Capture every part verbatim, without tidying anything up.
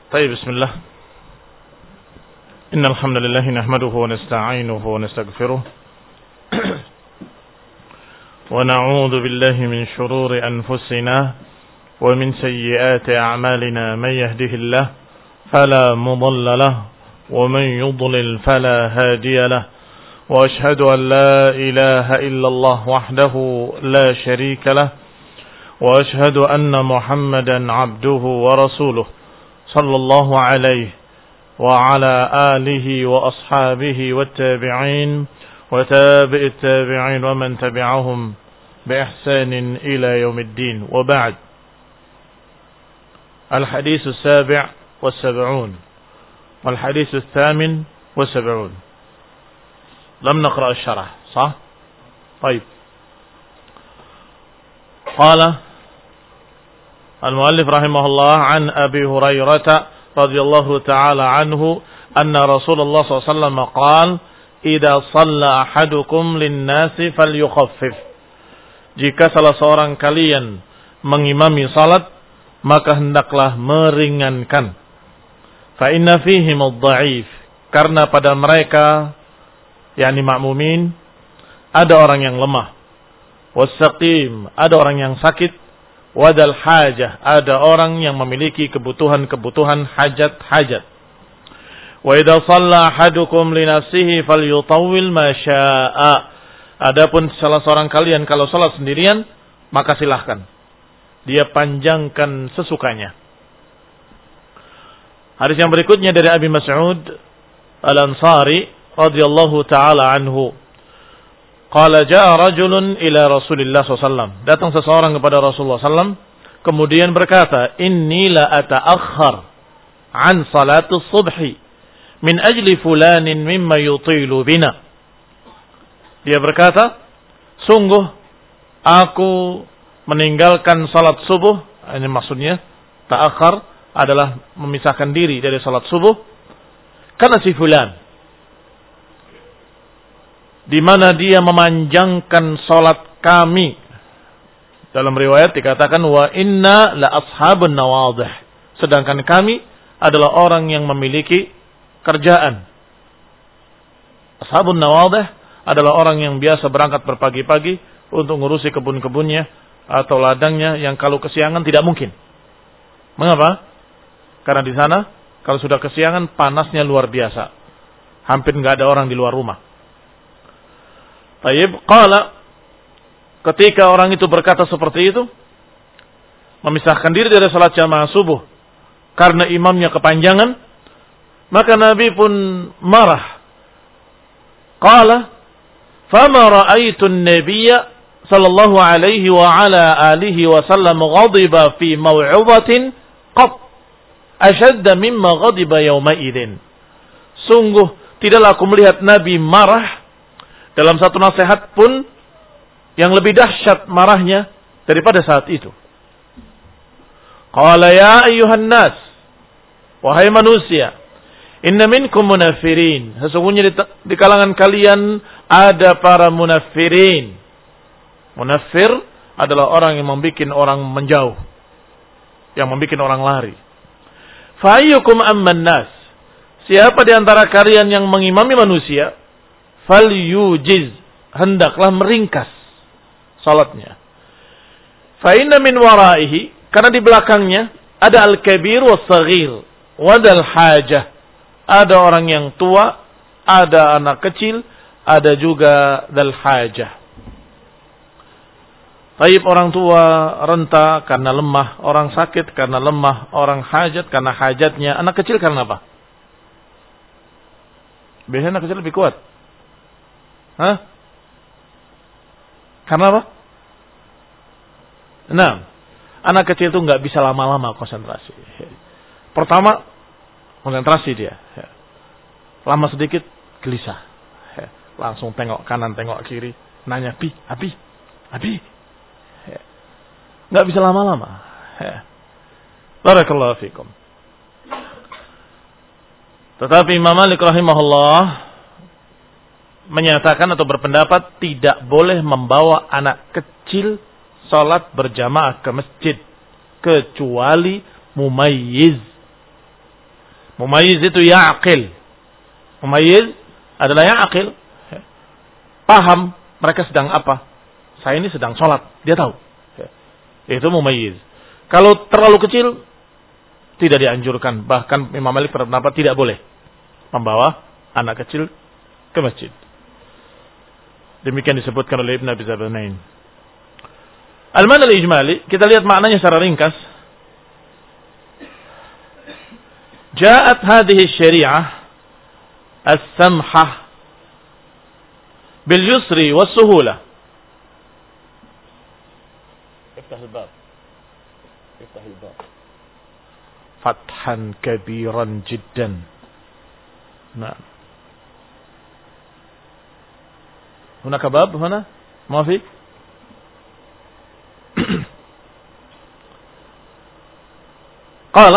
طيب بسم الله إن الحمد لله نحمده ونستعينه ونستغفره ونعوذ بالله من شرور أنفسنا ومن سيئات أعمالنا من يهده الله فلا مضل له ومن يضلل فلا هادي له وأشهد أن لا إله إلا الله وحده لا شريك له وأشهد أن محمدا عبده ورسوله صلى الله عليه وعلى آله وأصحابه والتابعين وتابع التابعين ومن تبعهم بإحسان إلى يوم الدين وبعد. الحديث السابع والسبعون والحديث الثامن والسبعون. لم نقرأ الشرح صح؟ طيب. قال المؤلف رحمه الله عن أبي هريرة رضي الله تعالى عنه أن رسول الله صلى الله عليه وسلم قال إذا صلى أحدكم للناس فليخفف. Jika salah seorang kalian mengimami salat, maka hendaklah meringankan. Fa inna fihim ad-dha'if, karena pada mereka yakni makmumin ada orang yang lemah, was-saqim, ada orang yang sakit, wadal hajah, ada orang yang memiliki kebutuhan-kebutuhan hajat-hajat. Wa idza shalla ahadukum li nafsihi falyutawwil ma syaa. Adapun salah seorang kalian kalau salat sendirian, maka silahkan dia panjangkan sesukanya. Hadis yang berikutnya dari Abi Mas'ud Al-Ansari radhiyallahu taala anhu. Qala jaa rajulun ila Rasulillah sallallahu alaihi wasallam. Datang seseorang kepada Rasulullah sallallahu alaihi wasallam kemudian berkata, "Inni la ata'akhkhar an salati subhi min ajli fulanin mimma yutilu bina." Dia berkata, "Sungguh aku meninggalkan salat subuh." Ini maksudnya ta'akhkhar adalah memisahkan diri dari salat subuh karena si fulan, di mana dia memanjangkan salat kami. Dalam riwayat dikatakan wa inna la ashabun nawadhih, sedangkan kami adalah orang yang memiliki kerjaan. Ashabun nawadhih adalah orang yang biasa berangkat berpagi-pagi untuk ngurusi kebun-kebunnya atau ladangnya yang kalau kesiangan tidak mungkin. Mengapa? Karena di sana kalau sudah kesiangan panasnya luar biasa. Hampir enggak ada orang di luar rumah. Tayyib, qala, ketika orang itu berkata seperti itu, memisahkan diri dari salat jamaah subuh karena imamnya kepanjangan, maka Nabi pun marah. Qala, fama ra'aitu an-nabiyya sallallahu alaihi wa ala alihi wa sallam ghadiba fi maw'udatin qat ashadda mimma ghadiba yawma idzin. Sungguh tidaklah aku melihat Nabi marah dalam satu nasihat pun yang lebih dahsyat marahnya daripada saat itu. Qala ya ayyuhan nas, wahai manusia, inna minkum munaffirin, sesungguhnya di, di kalangan kalian ada para munaffirin. Munaffir adalah orang yang membuat orang menjauh, yang membuat orang lari. Fa ayyukum amman nas, siapa di antara kalian yang mengimami manusia, fal yujiz, hendaklah meringkas salatnya. Fa inna min waraihi, karena di belakangnya ada al-kabir was-saghir wadal hajah, ada orang yang tua, ada anak kecil, ada juga dal hajah. Taib, orang tua renta karena lemah, orang sakit karena lemah, orang hajat karena hajatnya, anak kecil karena apa? Biasanya anak kecil lebih kuat. Hah? Karena apa? Nah, anak kecil itu nggak bisa lama-lama konsentrasi. Pertama, konsentrasi dia. Lama sedikit, gelisah. Langsung tengok kanan, tengok kiri. Nanya, Bi, Abi, Abi. Nggak bisa lama-lama. Barakallahu fikum. Tetapi Imam Malik rahimahullah menyatakan atau berpendapat tidak boleh membawa anak kecil salat berjamaah ke masjid kecuali mumayyiz, Mumayyiz itu ya'qil. Mumayyiz adalah ya'qil. Paham mereka sedang apa. Saya ini sedang sholat. Dia tahu. Itu mumayyiz. Kalau terlalu kecil, tidak dianjurkan. Bahkan Imam Malik berpendapat tidak boleh membawa anak kecil ke masjid. Demikian disebutkan oleh Ibn Abi Zabanain. Al-Ma'na al-Ijmali, kita lihat maknanya secara ringkas. Ja'at hadhihi syari'ah as-samhah bil yusri was suhulah. Iftah al-bab. Iftah al-bab. Fathan kabiran jiddan. Nah. هناك باب هنا ما في قال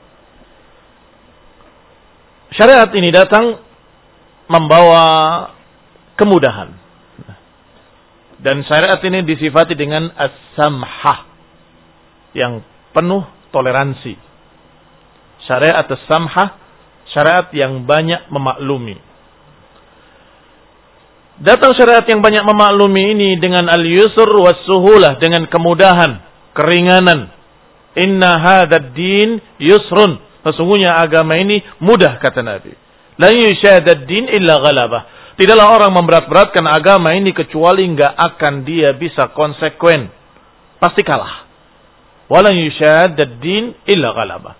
syariat ini datang membawa kemudahan dan syariat ini disifati dengan as-samhah yang penuh toleransi. Syariat as-samhah, syariat yang banyak memaklumi. Datang syariat yang banyak memaklumi ini dengan al-yusr was-suhulah, dengan kemudahan, keringanan. Inna hadzal din yusrun. Sesungguhnya agama ini mudah, kata Nabi. La yushadad din illa ghalabah. Tidaklah orang memberat-beratkan agama ini kecuali enggak akan dia bisa konsekuen. Pasti kalah. Wala yushadad din illa ghalabah.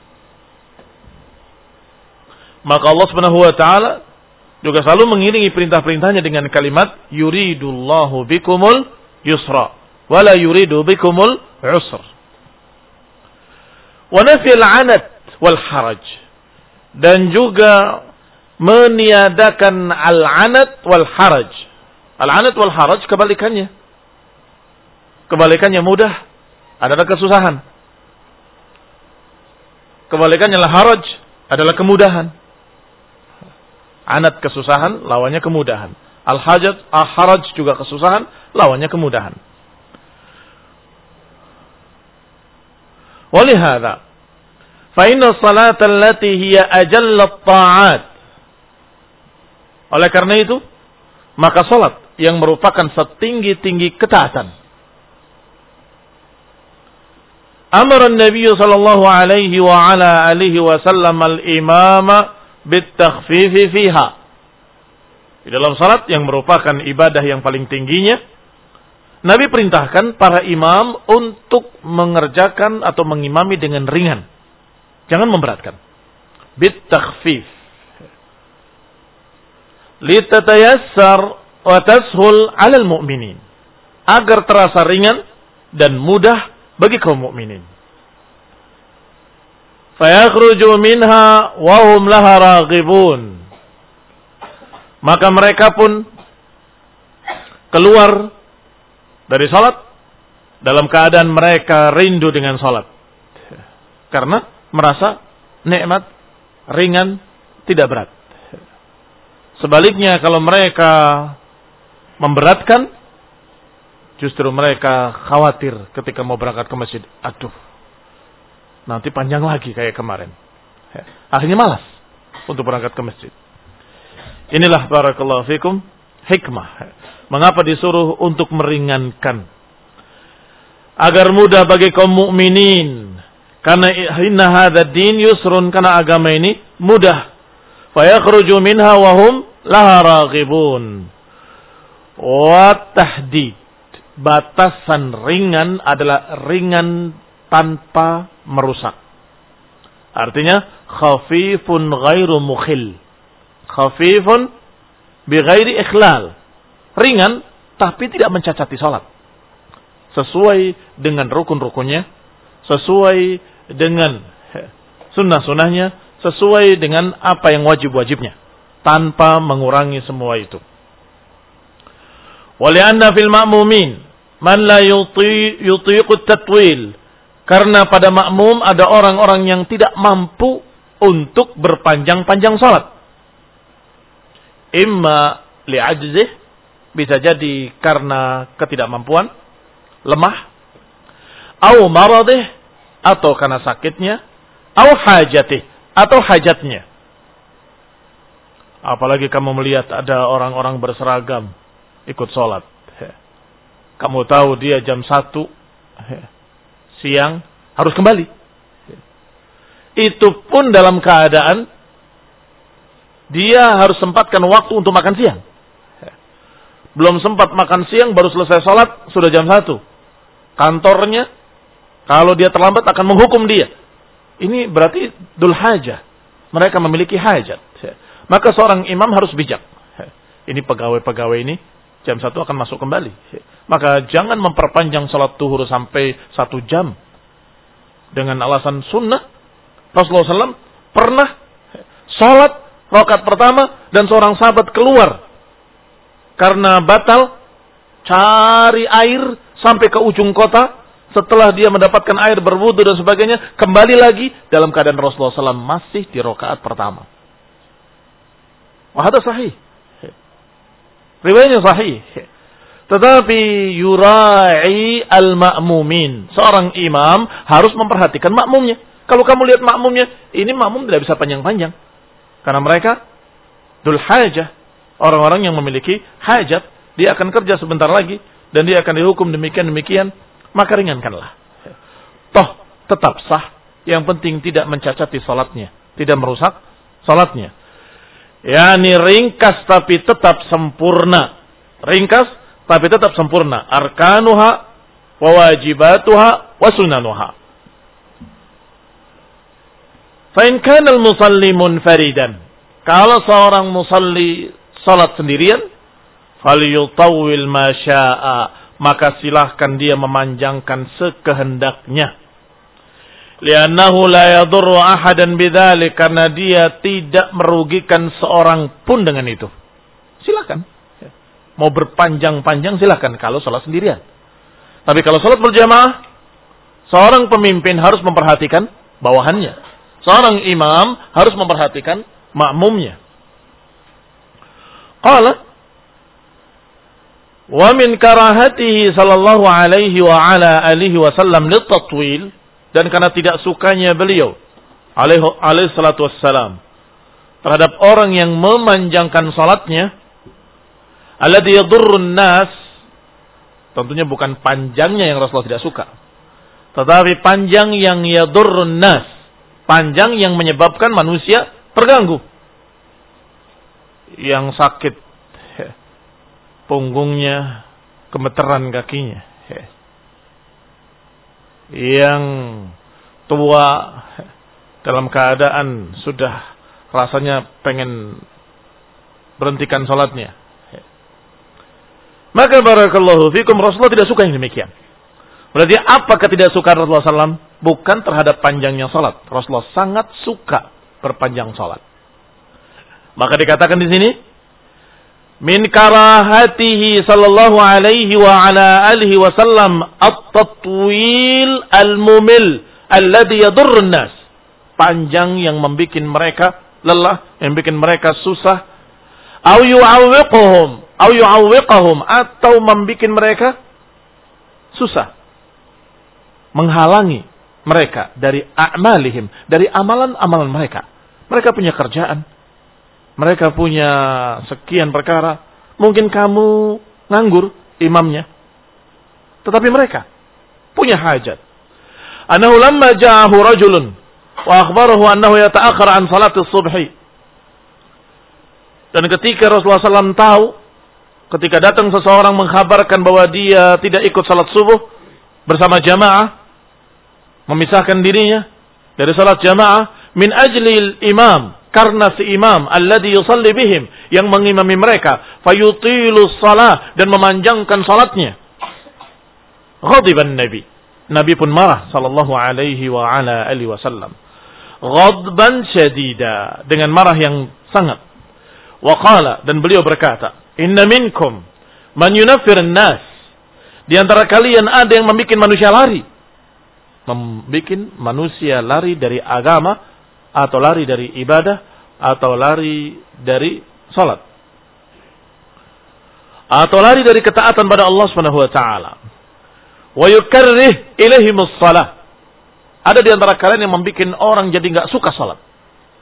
Maka Allah Subhanahu wa taala juga selalu mengiringi perintah-perintahnya dengan kalimat yuridullahu bikumul yusra wala yuridu bikumul usr. Wa nafyil 'anat wal haraj, dan juga meniadakan al-'anat wal haraj. Al-'anat wal haraj kebalikannya. Kebalikannya mudah adalah kesusahan. Kebalikannya al-haraj adalah kemudahan. Anat kesusahan, lawannya kemudahan. Al-hajat, al-haraj juga kesusahan, lawannya kemudahan. Walihada, fa inna salata allati hiya ajallat ta'at. Oleh karena itu, maka salat yang merupakan setinggi-tinggi ketaatan. Amara an-nabiy sallallahu alaihi wa ala alihi wa sallam al-imama bitakhfifi fiha. Di dalam salat yang merupakan ibadah yang paling tingginya, Nabi perintahkan para imam untuk mengerjakan atau mengimami dengan ringan. Jangan memberatkan. Bitakhfif. Litatayassar wa tashul 'alal mu'minin. Agar terasa ringan dan mudah bagi kaum mukminin. Fayakhruju minha wa hum laha raghibun. Maka mereka pun keluar dari salat dalam keadaan mereka rindu dengan salat. Karena merasa nikmat, ringan, tidak berat. Sebaliknya kalau mereka memberatkan, justru mereka khawatir ketika mau berangkat ke masjid. Aduh, nanti panjang lagi kayak kemarin. Akhirnya malas untuk berangkat ke masjid. Inilah barakallahu fikum hikmah. Mengapa disuruh untuk meringankan? Agar mudah bagi kaum mukminin. Karena inna hadzal din yusrun, karena agama ini mudah. Fayakhruju minha wa hum laha raghibun. Wa tahdid. Batasan ringan adalah ringan tanpa merusak. Artinya khafifun ghairu mukhil. Khafifun bighairi ikhlal. Ringan tapi tidak mencacati salat. Sesuai dengan rukun-rukunnya, sesuai dengan sunnah-sunnahnya, sesuai dengan apa yang wajib-wajibnya, tanpa mengurangi semua itu. Wa li'anna fil ma'mumin man la yuti yutiqu tatwil. Karena pada makmum ada orang-orang yang tidak mampu untuk berpanjang-panjang salat. Imma li'ajzih, bisa jadi karena ketidakmampuan, lemah, au maradih, atau karena sakitnya, au hajatih, atau hajatnya. Apalagi kamu melihat ada orang-orang berseragam ikut sholat. Kamu tahu dia jam satu siang harus kembali. Itu pun dalam keadaan dia harus sempatkan waktu untuk makan siang. Belum sempat makan siang, baru selesai sholat, sudah jam satu. Kantornya, kalau dia terlambat akan menghukum dia. Ini berarti dul hajah. Mereka memiliki hajat. Maka seorang imam harus bijak. Ini pegawai-pegawai ini jam satu akan masuk kembali. Maka jangan memperpanjang sholat zuhur sampai satu jam. Dengan alasan sunnah, Rasulullah shallallahu alaihi wasallam pernah sholat rakaat pertama dan seorang sahabat keluar karena batal cari air sampai ke ujung kota. Setelah dia mendapatkan air berwudu dan sebagainya, kembali lagi dalam keadaan Rasulullah shallallahu alaihi wasallam masih di rakaat pertama. Wah, ada sahih. Riwayatnya sahih. Tetapi yura'i al-ma'mumin. Seorang imam harus memperhatikan makmumnya. Kalau kamu lihat makmumnya, ini makmum tidak bisa panjang-panjang. Karena mereka dul hajah. Orang-orang yang memiliki hajat. Dia akan kerja sebentar lagi. Dan dia akan dihukum demikian-demikian. Maka ringankanlah. Toh tetap sah. Yang penting tidak mencacati salatnya. Tidak merusak salatnya. Yani ringkas tapi tetap sempurna. Ringkas tapi tetap sempurna. Arkanuha wa wajibatuha wa sunanuha. Fa in kana al-musalli munfaridan. Kalau seorang musalli salat sendirian, falyutawwil ma syaa, maka silahkan dia memanjangkan sekehendaknya. Li'annahu la yadurru ahadan bidzalik, karena dia tidak merugikan seorang pun dengan itu. Silakan. Mau berpanjang-panjang silakan kalau salat sendirian. Tapi kalau salat berjamaah, seorang pemimpin harus memperhatikan bawahannya. Seorang imam harus memperhatikan makmumnya. Qala wa min karahatihi sallallahu alaihi wa ala alihi wasallam litatwil, dan karena tidak sukanya beliau alaihi, alaihi salatu wassalam terhadap orang yang memanjangkan salatnya, alladhi yadurrun nas, tentunya bukan panjangnya yang Rasulullah tidak suka, tetapi panjang yang yadurrun nas, panjang yang menyebabkan manusia terganggu, yang sakit punggungnya, gemeteran kakinya, yang tua dalam keadaan sudah rasanya pengen berhentikan salatnya. Maka barakallahu fikum, Rasulullah tidak suka yang demikian. Berarti apa ketidaksukaan Rasulullah shallallahu alaihi wasallam? Bukan terhadap panjangnya salat. Rasulullah sangat suka berpanjang salat. Maka dikatakan di sini, min karahatihi sallallahu alaihi wa ala alihi wasallam at-tatwil al-mumil alladhi yadurrun nas, panjang yang membuat mereka lelah, yang membuat mereka susah, au yu'awwiquhum au yu'awwiqahum, atau membuat mereka susah, menghalangi mereka dari a'malihim, dari amalan-amalan mereka. Mereka punya kerjaan, mereka punya sekian perkara. Mungkin kamu nganggur imamnya, tetapi mereka punya hajat. Annahu lamma ja'ahu rajulun wa akhbarahu annahu yata'akhkhar an salati subhi. Dan ketika Rasulullah shallallahu alaihi wasallam tahu, ketika datang seseorang mengkhabarkan bahwa dia tidak ikut salat subuh bersama jamaah, memisahkan dirinya dari salat jamaah, min ajlil imam, karena si imam alladhi yusalli bihim, yang mengimami mereka, fayutilu shalah, dan memanjangkan salatnya. Ghadiban Nabi, Nabi pun marah sallallahu alaihi wa ala alihi wasallam, ghadban syadida, dengan marah yang sangat. Wa qala, dan beliau berkata, inna minkum man yunaffir an-nas, di antara kalian ada yang membuat manusia lari, membuat manusia lari dari agama, atau lari dari ibadah, atau lari dari salat, atau lari dari ketaatan pada Allah Subhanahu wa taala. Wa yukarrih ilaihimus shalah, ada di antara kalian yang membuat orang jadi enggak suka salat.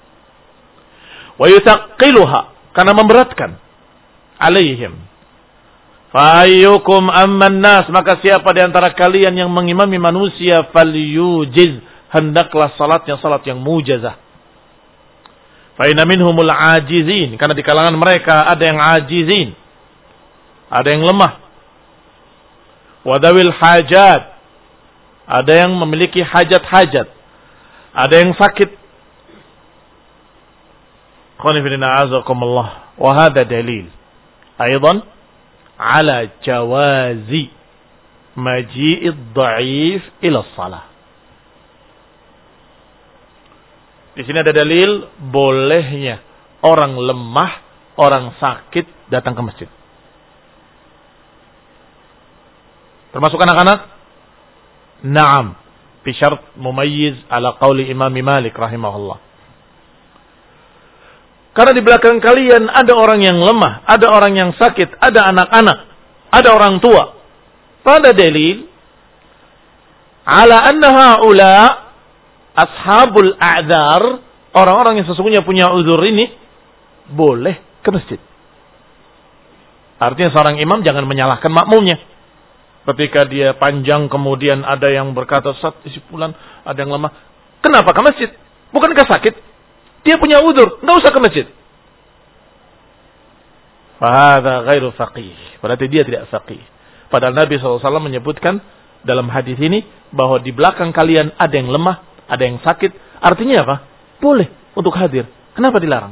wa yutaqqiluha, karena memberatkan alaihim. Fa ayyukum amman nas, maka siapa di antara kalian yang mengimami manusia, falyujiz, hendaklah salatnya salat yang mujazah. Fa inna minhumul ajizin, karena di kalangan mereka ada yang ajizin, ada yang lemah. Wadawil hajat, ada yang memiliki hajat-hajat, ada yang sakit. Qanifidina azakumullah. Wa hadha dalil aydan ala jawazi maji'id dha'if ila shalah. Di sini ada dalil bolehnya orang lemah, orang sakit datang ke masjid. Termasuk anak-anak? Naam, bi syart mumayyiz ala qauli Imam Malik rahimahullah. Karena di belakang kalian ada orang yang lemah, ada orang yang sakit, ada anak-anak, ada orang tua. Pada dalil ala anna haula ashabul a'dzar, orang-orang yang sesungguhnya punya uzur ini boleh ke masjid. Artinya seorang imam jangan menyalahkan makmumnya. Ketika dia panjang kemudian ada yang berkata, "Sat, isi pulan, ada yang lemah." Kenapa ke masjid? Bukankah sakit? Dia punya uzur, enggak usah ke masjid. Fahadha ghairu faqih. Berarti dia tidak faqih. Padahal Nabi shallallahu alaihi wasallam menyebutkan dalam hadis ini bahwa di belakang kalian ada yang lemah, ada yang sakit. Artinya apa? Boleh untuk hadir. Kenapa dilarang?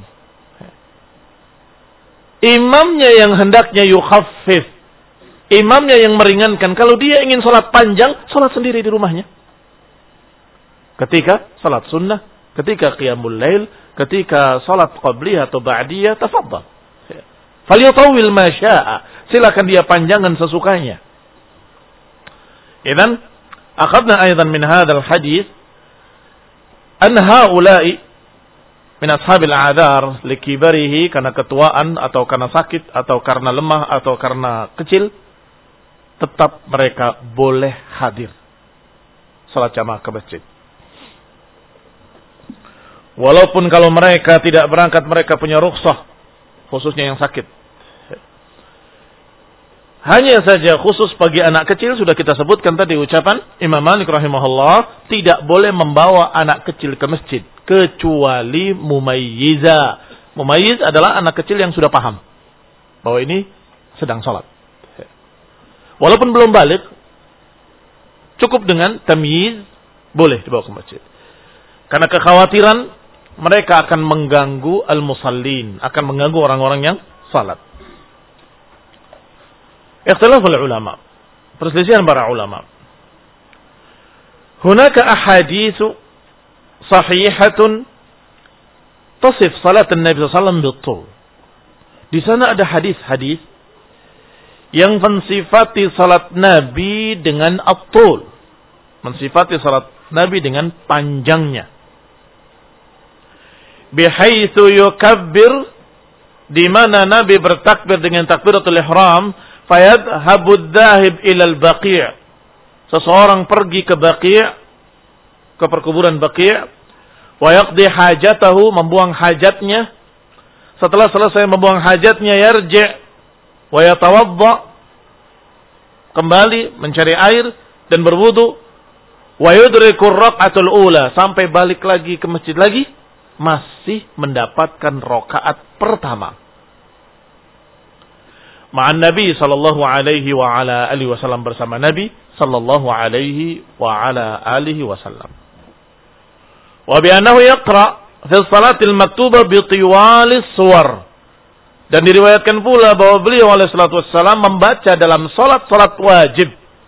Imamnya yang hendaknya yukhaffif, imamnya yang meringankan. Kalau dia ingin sholat panjang, sholat sendiri di rumahnya. Ketika sholat sunnah, ketika qiyamul lail, ketika sholat qabliyah atau ba'diyah, tafadhal. Falyutawwil ma syaa. Silakan dia panjangkan sesukanya. Idzan akhadna aidan min hadzal hadis an haula'i min ashabil a'dzar likibarihi, karena ketuaan atau karena sakit atau karena lemah atau karena kecil, tetap mereka boleh hadir salat jamaah ke masjid. Walaupun kalau mereka tidak berangkat, mereka punya rukhsah, khususnya yang sakit. Hanya saja khusus bagi anak kecil, sudah kita sebutkan tadi ucapan Imam Malik rahimahullah, tidak boleh membawa anak kecil ke masjid kecuali mumayyiza. Mumayyiz adalah anak kecil yang sudah paham bahwa ini sedang sholat. Walaupun belum balik, cukup dengan tamyiz, boleh dibawa ke masjid. Karena kekhawatiran mereka akan mengganggu al-musallin, akan mengganggu orang-orang yang salat. Ikhtilaful ulama, perselisihan para ulama. Hunaka ahaditsu sahihatun tasif salat Nabi sallallahu alaihi wasallam bil-tul. Di sana ada hadis-hadis yang mensifati salat Nabi dengan at-tul, mensifati salat Nabi dengan panjangnya. Bihaitsu yukabbir, di mana Nabi bertakbir dengan takbiratul ihram, fayadhhabud dhahib ilal baqi'. Seseorang pergi ke Baqi', ke perkuburan Baqi', wa yaqdi hajatahu, membuang hajatnya. Setelah selesai membuang hajatnya, yarji' wa yatawadda, kembali mencari air dan berwudu, wa yudrikur raq'atul ula, sampai balik lagi ke masjid lagi, masih mendapatkan rakaat pertama. Ma'an Nabi sallallahu alaihi wa ala alihi wasallam, bersama Nabi sallallahu alaihi wa ala alihi wasallam. Wa bi annahu yaqra fi salatil maktuba bi tiwalis suwar. Dan diriwayatkan pula bahwa beliau alaihi salatu wassalam membaca dalam salat-salat wajib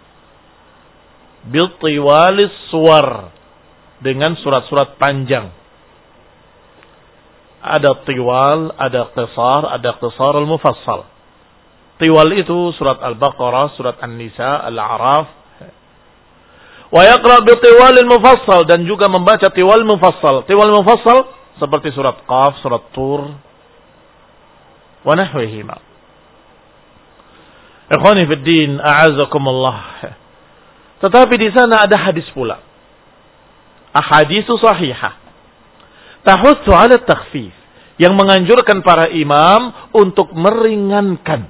bi tiwalis suwar, dengan surat-surat panjang. Ada tiwal, ada qisar, ada qisar al-mufassal. Tiwal itu surat Al-Baqarah, surat An-Nisa, Al-A'raf. Wa yaqra bi tiwal al-mufassal, dan juga membaca tiwal mufassal. Tiwal mufassal seperti surat Qaf, surat Tur, wa nahwihima. Ikhwani fid din, a'azakumullah. Tetapi di sana ada hadis pula. Ahaditsu sahihah tahussu 'ala at-takhfif yang menganjurkan para imam untuk meringankan.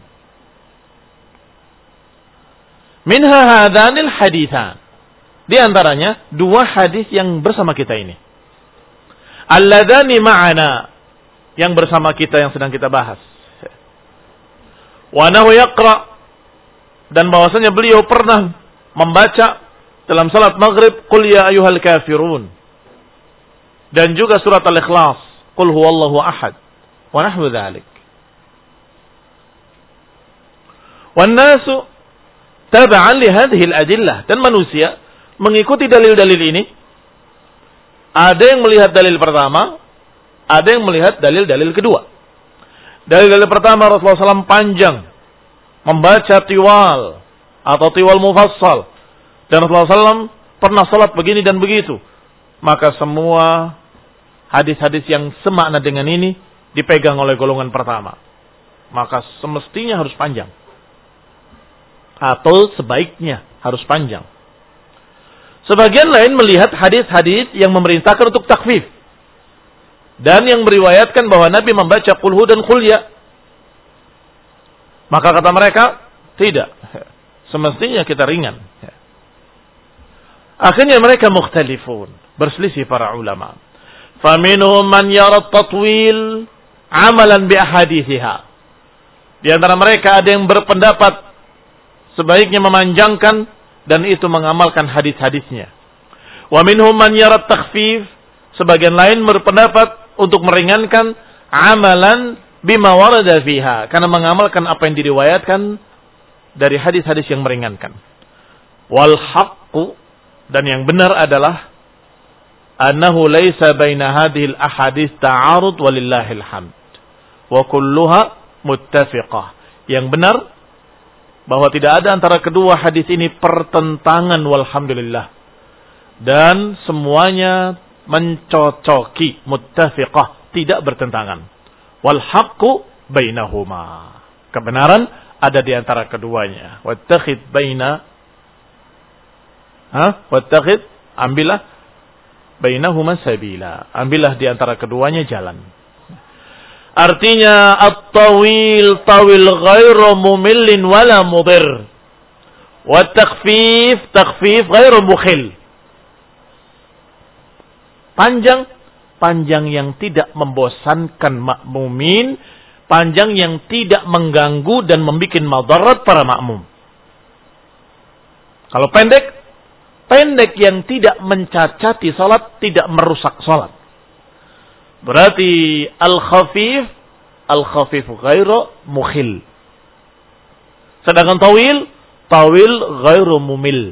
Minha hadanil hadithan. Di antaranya dua hadis yang bersama kita ini. Alladani ma'ana, yang bersama kita yang sedang kita bahas. Wa nahu yaqra, dan bahwasanya beliau pernah membaca dalam salat maghrib qul ya ayyuhal kafirun, dan juga surat al-ikhlas qul huwallahu ahad wa nahwu dzalik. Wan nasu tab'an li hadhihi al-adillah, dan manusia mengikuti dalil-dalil ini. Ada yang melihat dalil pertama, ada yang melihat dalil-dalil kedua. Dalil-dalil pertama, Rasulullah shallallahu alaihi wasallam panjang membaca tiwal atau tiwal mufassal, dan Rasulullah shallallahu alaihi wasallam pernah salat begini dan begitu. Maka semua hadis-hadis yang semakna dengan ini dipegang oleh golongan pertama. Maka semestinya harus panjang, atau sebaiknya harus panjang. Sebagian lain melihat hadis-hadis yang memerintahkan untuk takhfif, dan yang meriwayatkan bahwa Nabi membaca qul hu dan qul ya. Maka kata mereka, tidak, semestinya kita ringan. Akhirnya mereka mukhtalifun, berselisih para ulama. Faminhum man yara tatwil amalan bi ahadithiha. Di antara mereka ada yang berpendapat sebaiknya memanjangkan, dan itu mengamalkan hadis-hadisnya. Wa minhum man yara takhfif, sebagian lain berpendapat untuk meringankan amalan bima warada fiha, karena mengamalkan apa yang diriwayatkan dari hadis-hadis yang meringankan. Wal haqqu, dan yang benar adalah annahu laisa baina hadhil ahadits ta'arud walillahil hamd wa kulluha muttafiqah. Yang benar bahwa tidak ada antara kedua hadis ini pertentangan, walhamdulillah, dan semuanya mencocoki, muttafiqah, tidak bertentangan. Wal haqqu bainahuma, kebenaran ada di antara keduanya. Wattakhid baina ha wattakhid, ambillah bainahuma sabila, ambillah di antara keduanya jalan. Artinya at-tawil tawil ghairu mumillin wala mudir, wa takhfif takhfif ghairu mukhil. Panjang, panjang yang tidak membosankan makmumin, panjang yang tidak mengganggu dan membuat madarat para makmum. Kalau pendek, pendek yang tidak mencacati salat, tidak merusak salat. Berarti al-khafif, al-khafif ghairu mukhil. Sedangkan tawil, tawil ghairu mumil.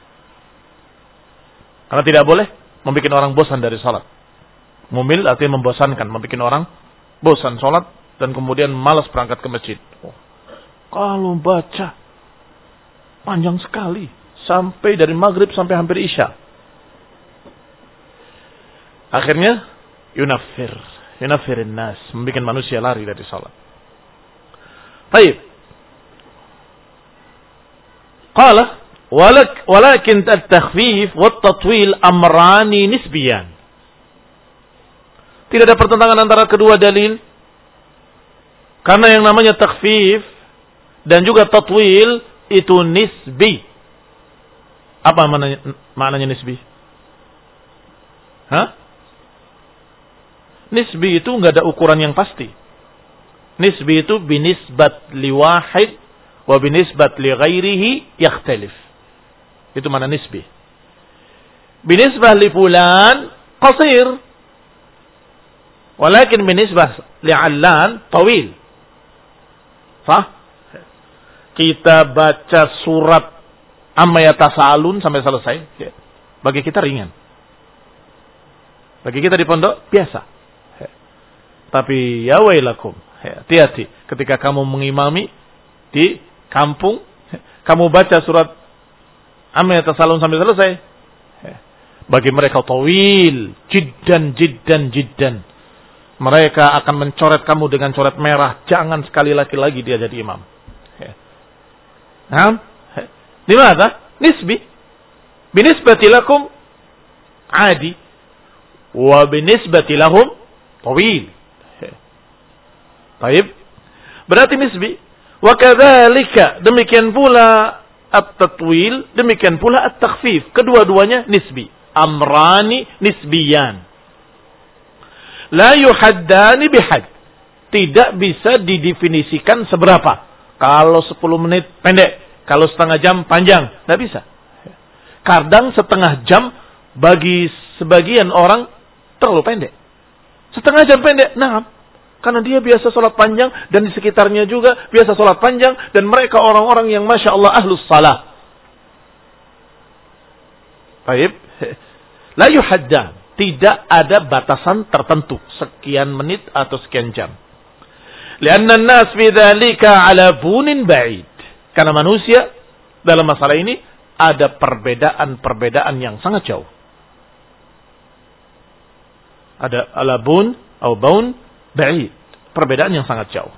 Karena tidak boleh membuat orang bosan dari salat. Mumil artinya membosankan, membuat orang bosan salat dan kemudian malas berangkat ke masjid. Oh, kalau baca panjang sekali, sampai dari maghrib sampai hampir isya. Akhirnya Yunafir, yunafirin nas, membuat manusia lari dari salat. Baik. Qala, walak, walakin at-takhfif wat-tatwil amrani nisbiyan. Tidak ada pertentangan antara kedua dalil, karena yang namanya takhfif dan juga tatwil itu nisbi. Apa maknanya, maknanya nisbi? Hah? Nisbi itu enggak ada ukuran yang pasti. Nisbi itu binisbat li wahid wa binisbat li ghairihi yakhtalif. Itu mana nisbi. Binisbah li fulan qasir, walakin binisbah li allan tawil. Sah? Kita baca surat amma yatasaalun sampai selesai, bagi kita ringan. Bagi kita di pondok biasa. Tapi ya wailakum, hati-hati ketika kamu mengimami di kampung, kamu baca surat amma yatasaalun sampai selesai. Bagi mereka tawil, jiddan jiddan jiddan. Mereka akan mencoret kamu dengan coret merah. Jangan sekali lagi-lagi dia jadi imam. Nah, dimana? Nisbi. Binisbati lakum adi. Wa binisbati lahum tawil. Baik. Berarti nisbi. Wa kadzalika, demikian pula at-tatwil, demikian pula at-takhfif. Kedua-duanya nisbi. Amrani nisbiyan. La yuhaddani bihad. Tidak bisa didefinisikan seberapa. Kalau sepuluh menit pendek, kalau setengah jam panjang, tidak bisa. Kadang setengah jam bagi sebagian orang terlalu pendek. Setengah jam pendek, nah, karena dia biasa sholat panjang dan di sekitarnya juga biasa sholat panjang dan mereka orang-orang yang masya Allah ahlus salah. Baik, la yuhaddan, tidak ada batasan tertentu sekian menit atau sekian jam. Lianna an-nas fi dzalika ala bunin ba'id. Karena manusia dalam masalah ini ada perbedaan-perbedaan yang sangat jauh. Ada alabun atau baun ba'id. Perbedaan yang sangat jauh.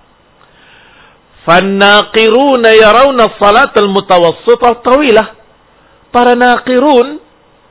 Fannaqiruna yarawna as-salat al-mutawassitah tawilah. Para naqirun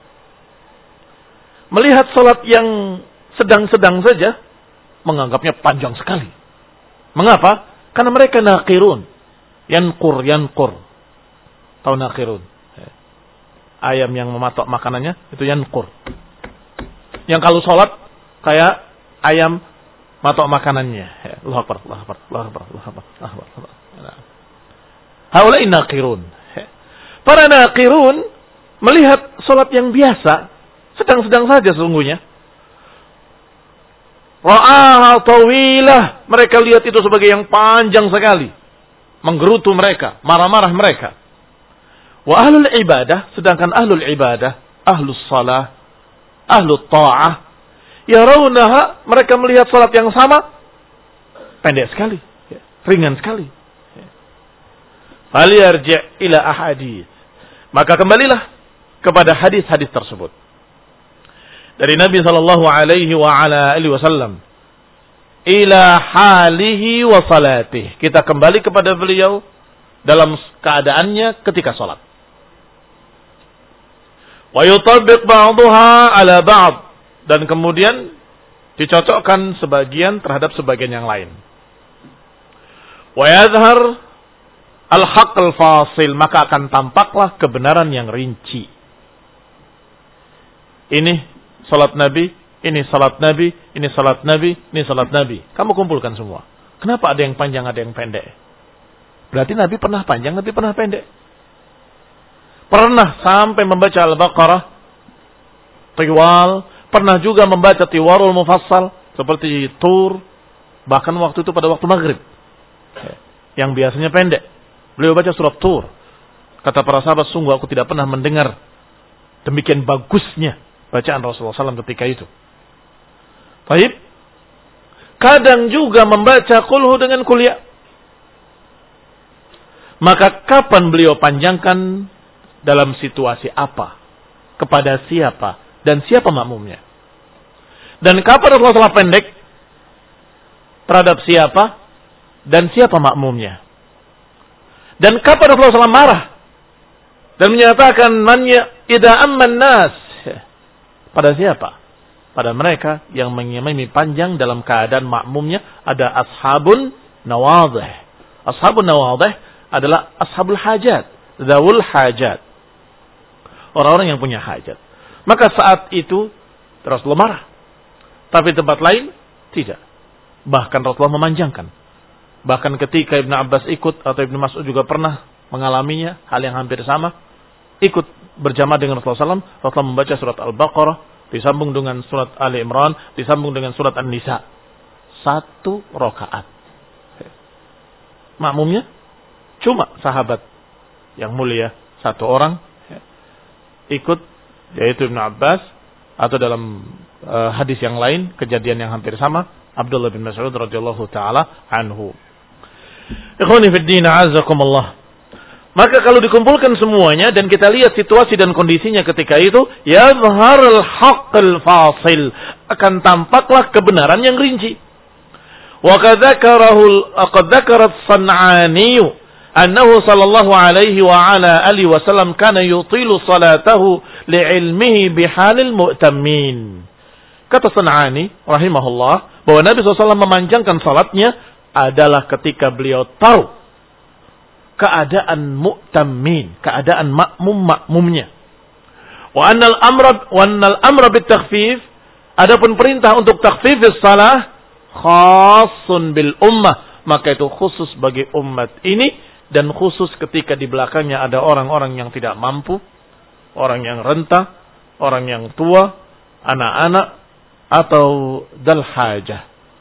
melihat salat yang sedang-sedang saja menganggapnya panjang sekali. Mengapa? Karena mereka naqirun. Yanqur, yanqur. Tahu naqirun? Ayam yang mematok makanannya itu yanqur. Yang kalau sholat kayak ayam matok makanannya. Allahu Akbar, Allahu Akbar, Allahu Akbar, Allahu Akbar, Allahu Akbar. Haulai naqirun. Para naqirun melihat sholat yang biasa, sedang-sedang saja sesungguhnya. Ra'aha tawilah, mereka lihat itu sebagai yang panjang sekali. Menggerutu mereka, marah-marah mereka. Wa ahlul ibadah, sedangkan ahlul ibadah, ahlus salah, ahlul ta'ah, yarawnaha, mereka melihat salat yang sama, pendek sekali, ringan sekali. Falyarji' ila ahadits. Maka kembalilah kepada hadis-hadis tersebut. Dari Nabi sallallahu alaihi wa ala alihi wasallam ila halihi wa salatih. Kita kembali kepada beliau dalam keadaannya ketika salat. Wa yutabbiq ba'daha ala ba'd, dan kemudian dicocokkan sebagian terhadap sebagian yang lain. Wa yadhhar al-haqq al-fasil, maka akan tampaklah kebenaran yang rinci. Ini salat Nabi, ini salat Nabi, ini salat Nabi, ini salat Nabi. Kamu kumpulkan semua. Kenapa ada yang panjang, ada yang pendek? Berarti Nabi pernah panjang, Nabi pernah pendek. Pernah sampai membaca Al-Baqarah tiwal, pernah juga membaca tiwarul mufassal seperti Tur, bahkan waktu itu pada waktu maghrib yang biasanya pendek. Beliau baca surat Tur. Kata para sahabat, sungguh aku tidak pernah mendengar demikian bagusnya bacaan Rasulullah sallallahu alaihi wasallam ketika itu. Baik. Kadang juga membaca kulhu dengan kuliah. Maka kapan beliau panjangkan, dalam situasi apa, kepada siapa, dan siapa makmumnya. Dan kapan Rasulullah sallallahu alaihi wasallam pendek, terhadap siapa, dan siapa makmumnya. Dan kapan Rasulullah sallallahu alaihi wasallam marah, dan menyatakan man idza amman nas, pada siapa? Pada mereka yang mengimami panjang dalam keadaan makmumnya ada ashabun nawadhih. Ashabun nawadhih adalah ashabul hajat, dzawul hajat. Orang-orang yang punya hajat. Maka saat itu Rasulullah marah. Tapi tempat lain tidak. Bahkan Rasulullah memanjangkan. Bahkan ketika Ibnu Abbas ikut atau Ibnu Mas'ud juga pernah mengalaminya, hal yang hampir sama, ikut berjamaah dengan Rasulullah sallallahu alaihi wasallam, Rasulullah membaca surat Al-Baqarah, disambung dengan surat Ali Imran, disambung dengan surat An-Nisa. Satu rakaat. Makmumnya cuma sahabat yang mulia, satu orang ikut, yaitu Ibnu Abbas, atau dalam uh, hadis yang lain, kejadian yang hampir sama, Abdullah bin Mas'ud radhiyallahu taala anhu. Ikhwani fid din, a'azzakumullah. Maka kalau dikumpulkan semuanya dan kita lihat situasi dan kondisinya ketika itu, yazharul haqqul fasil, akan tampaklah kebenaran yang rinci. Wa kadzakarahu qad dzakara as-San'ani annahu sallallahu alaihi wa ala alihi wasallam kana yutilu salatahu li'ilmihi bihalil mu'tammin. Kata San'ani rahimahullah bahwa Nabi sallallahu alaihi wasallam memanjangkan salatnya adalah ketika beliau tahu keadaan mu'tammin, keadaan makmum-makmumnya. Wa annal amra wa annal amra bitakhfif, adapun perintah untuk takhfifis salah khassun bil ummah, maka itu khusus bagi umat ini dan khusus ketika di belakangnya ada orang-orang yang tidak mampu, orang yang renta, orang yang tua, anak-anak atau dal hajah.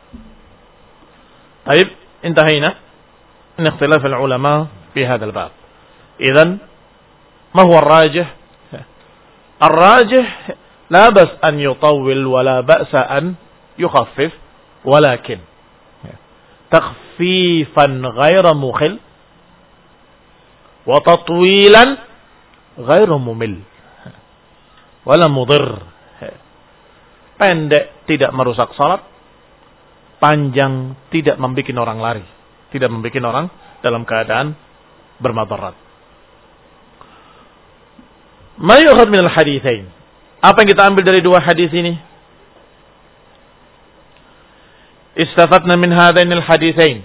Baik, intahina min ikhtilaf al-ulama fi hadzal bab. Idzan ma huwa ar-rajih? Ar-rajih la bas an yutawwil wa la ba'sa an yukhaffif, walakin takhfifan ghayra mukhil wa tatwilan ghayra mumil wala mudir. Pendek tidak merusak salat, panjang tidak membuat orang lari, tidak membuat orang dalam keadaan bermadarat. Ma yu'khadh min al-haditsain? Apa yang kita ambil dari dua hadis ini? Istafatna min hadain al-haditsain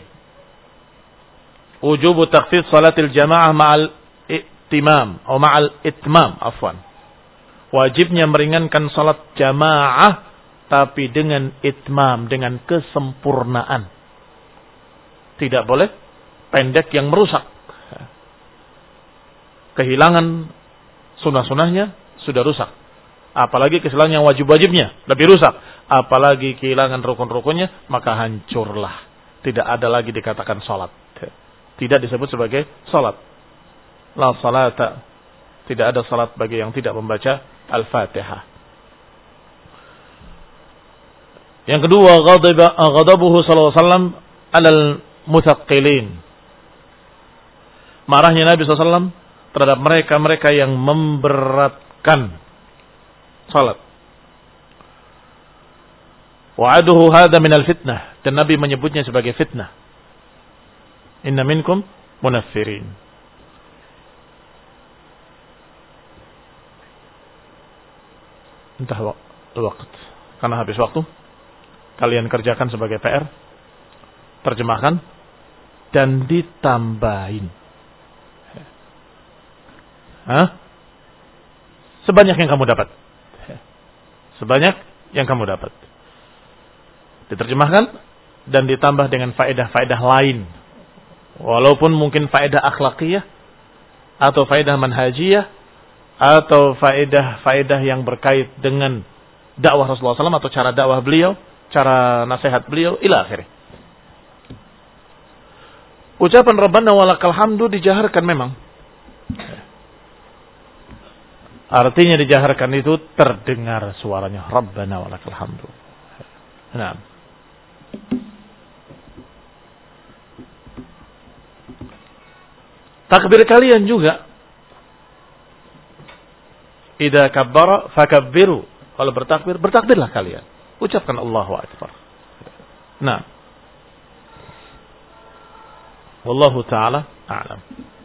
wujub takhfif salatil jamaah ma'al itmam atau ma'al itmam, afwan. Wajibnya meringankan salat jamaah tapi dengan itmam, dengan kesempurnaan. Tidak boleh pendek yang merusak. Kehilangan sunah-sunahnya sudah rusak. Apalagi kehilangan yang wajib-wajibnya lebih rusak. Apalagi kehilangan rukun-rukunnya, maka hancurlah. Tidak ada lagi dikatakan salat. Tidak disebut sebagai salat. La salata. Tidak ada salat bagi yang tidak membaca Al-Fatihah. Yang kedua, ghadabuhu sallallahu alaihi wasallam alal muthaqqilin. Marahnya Nabi sallallahu alaihi wasallam terhadap mereka-mereka yang memberatkan salat. Wa'aduhu hadha minal fitnah. Dan Nabi menyebutnya sebagai fitnah. Inna minkum munaffirin. Entah waktu. Karena habis waktu. Kalian kerjakan sebagai P R. Terjemahkan. Dan ditambahin. Hah? Sebanyak yang kamu dapat. Sebanyak yang kamu dapat. Diterjemahkan. Dan ditambah dengan faedah-faedah lain. Walaupun mungkin faedah akhlakiyah. Atau faedah manhajiyah. Atau faedah-faedah yang berkait dengan dakwah Rasulullah shallallahu alaihi wasallam atau cara dakwah beliau, cara nasihat beliau, ila akhirnya. Ucapan Rabbana walakal hamdu dijaharkan memang. Artinya dijaharkan itu terdengar suaranya Rabbana walakal hamdu. Nah. Takbir kalian juga. Idza kabbara fakabbiru. Kalau bertakbir, bertakbirlah kalian. Ucapkan Allahu Akbar. Nah. Wallahu ta'ala a'lam.